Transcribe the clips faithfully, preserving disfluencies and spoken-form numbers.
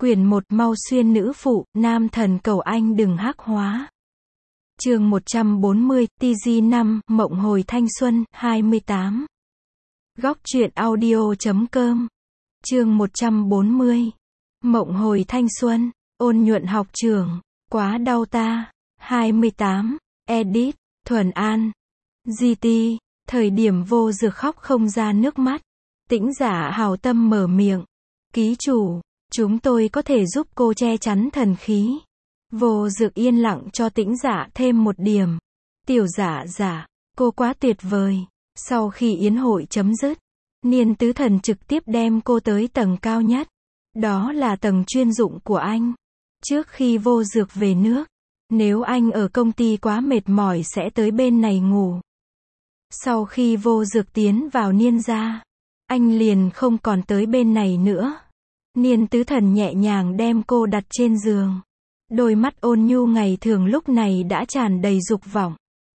Quyển một Mau xuyên nữ phụ, nam thần cầu anh đừng hắc hóa. Chương một trăm bốn mươi, tê giê năm, Mộng hồi thanh xuân, hai mươi tám. Góc truyện audio chấm com. Chương một trăm bốn mươi. Mộng hồi thanh xuân, ôn nhuận học trưởng, quá đau ta. hai mươi tám. Edit, Thuần An. giê tê, thời điểm Vô Dược khóc không ra nước mắt. Tĩnh Giả hào tâm mở miệng. Ký chủ, chúng tôi có thể giúp cô che chắn thần khí. Vô Dược yên lặng cho Tĩnh Giả thêm một điểm. Tiểu Giả Giả, cô quá tuyệt vời. Sau khi yến hội chấm dứt, Niên Tứ Thần trực tiếp đem cô tới tầng cao nhất. Đó là tầng chuyên dụng của anh. Trước khi Vô Dược về nước, nếu anh ở công ty quá mệt mỏi sẽ tới bên này ngủ. Sau khi Vô Dược tiến vào Niên gia, anh liền không còn tới bên này nữa. Niên Tứ Thần nhẹ nhàng đem cô đặt trên giường. Đôi mắt ôn nhu ngày thường lúc này đã tràn đầy dục vọng.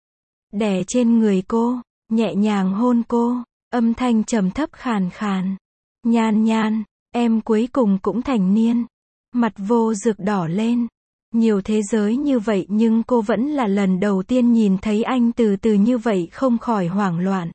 Đè trên người cô, nhẹ nhàng hôn cô, âm thanh trầm thấp khàn khàn. Nhan Nhan, em cuối cùng cũng thành niên. Mặt Vô Dược đỏ lên. Nhiều thế giới như vậy nhưng cô vẫn là lần đầu tiên nhìn thấy anh từ từ như vậy không khỏi hoảng loạn.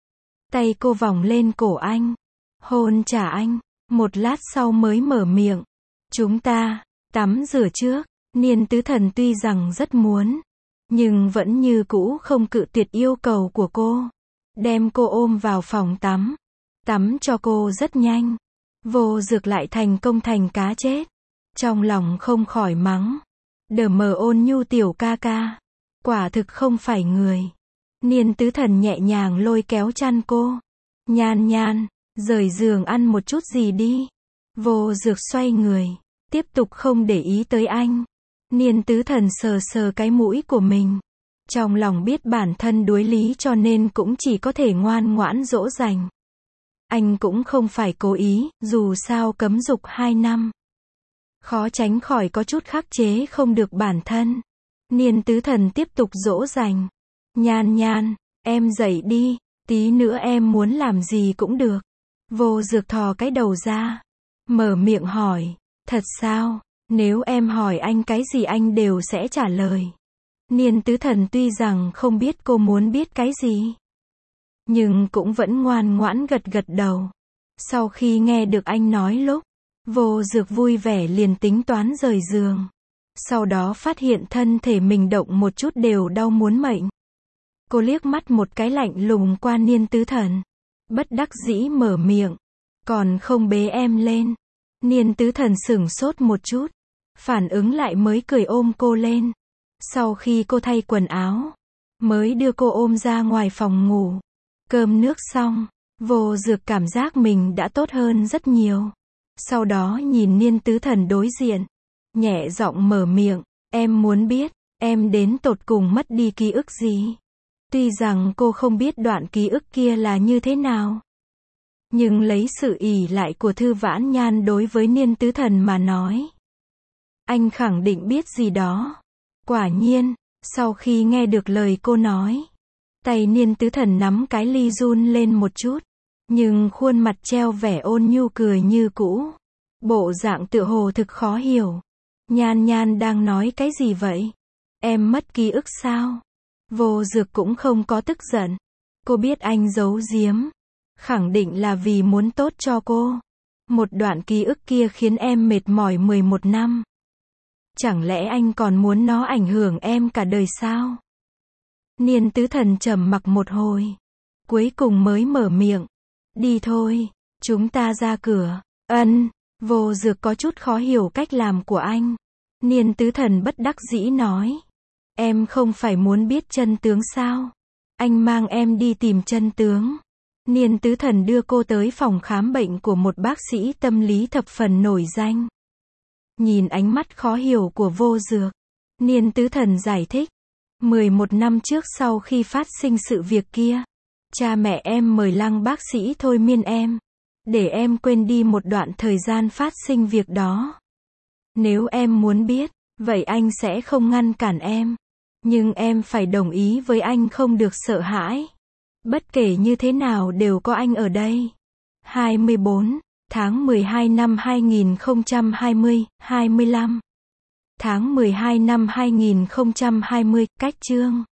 Tay cô vòng lên cổ anh, hôn trả anh, một lát sau mới mở miệng. Chúng ta, tắm rửa trước. Niên Tứ Thần tuy rằng rất muốn, nhưng vẫn như cũ không cự tuyệt yêu cầu của cô. Đem cô ôm vào phòng tắm. Tắm cho cô rất nhanh. Vô Dược lại thành công thành cá chết. Trong lòng không khỏi mắng. Đờ mờ ôn nhu tiểu ca ca. Quả thực không phải người. Niên Tứ Thần nhẹ nhàng lôi kéo chăn cô. Nhan Nhan, rời giường ăn một chút gì đi. Vô Dược xoay người, tiếp tục không để ý tới anh. Niên Tứ Thần sờ sờ cái mũi của mình. Trong lòng biết bản thân đối lý cho nên cũng chỉ có thể ngoan ngoãn dỗ dành. Anh cũng không phải cố ý, dù sao cấm dục hai năm. Khó tránh khỏi có chút khắc chế không được bản thân. Niên Tứ Thần tiếp tục dỗ dành. Nhan Nhan, em dậy đi, tí nữa em muốn làm gì cũng được. Vô Dược thò cái đầu ra, mở miệng hỏi, thật sao? Nếu em hỏi anh cái gì anh đều sẽ trả lời. Niên Tứ Thần tuy rằng không biết cô muốn biết cái gì, nhưng cũng vẫn ngoan ngoãn gật gật đầu. Sau khi nghe được anh nói lúc, Vô Dược vui vẻ liền tính toán rời giường. Sau đó phát hiện thân thể mình động một chút đều đau muốn mệnh. Cô liếc mắt một cái lạnh lùng qua Niên Tứ Thần. Bất đắc dĩ mở miệng. Còn không bế em lên. Niên Tứ Thần sửng sốt một chút. Phản ứng lại mới cười ôm cô lên. Sau khi cô thay quần áo, mới đưa cô ôm ra ngoài phòng ngủ. Cơm nước xong, Vô Dược cảm giác mình đã tốt hơn rất nhiều. Sau đó nhìn Niên Tứ Thần đối diện, nhẹ giọng mở miệng, em muốn biết, em đến tột cùng mất đi ký ức gì? Tuy rằng cô không biết đoạn ký ức kia là như thế nào, nhưng lấy sự ỷ lại của Thư Vãn Nhan đối với Niên Tứ Thần mà nói, anh khẳng định biết gì đó. Quả nhiên, sau khi nghe được lời cô nói, tay Niên Tứ Thần nắm cái ly run lên một chút, nhưng khuôn mặt treo vẻ ôn nhu cười như cũ. Bộ dạng tựa hồ thực khó hiểu. Nhan Nhan đang nói cái gì vậy? Em mất ký ức sao? Vô Dược cũng không có tức giận. Cô biết anh giấu giếm, khẳng định là vì muốn tốt cho cô. Một đoạn ký ức kia khiến em mệt mỏi mười một năm. Chẳng lẽ anh còn muốn nó ảnh hưởng em cả đời sao? Niên Tứ Thần trầm mặc một hồi, cuối cùng mới mở miệng. Đi thôi, chúng ta ra cửa. Ân. Vô Dược có chút khó hiểu cách làm của anh. Niên Tứ Thần bất đắc dĩ nói. Em không phải muốn biết chân tướng sao? Anh mang em đi tìm chân tướng. Niên Tứ Thần đưa cô tới phòng khám bệnh của một bác sĩ tâm lý thập phần nổi danh. Nhìn ánh mắt khó hiểu của Vô Dược, Niên Tứ Thần giải thích. mười một năm trước sau khi phát sinh sự việc kia, cha mẹ em mời Lăng bác sĩ thôi miên em, để em quên đi một đoạn thời gian phát sinh việc đó. Nếu em muốn biết, vậy anh sẽ không ngăn cản em. Nhưng em phải đồng ý với anh không được sợ hãi. Bất kể như thế nào đều có anh ở đây. hai mươi bốn. Tháng mười hai năm hai nghìn không trăm hai mươi, hai mươi lăm. Tháng mười hai năm hai nghìn không trăm hai mươi, cách chương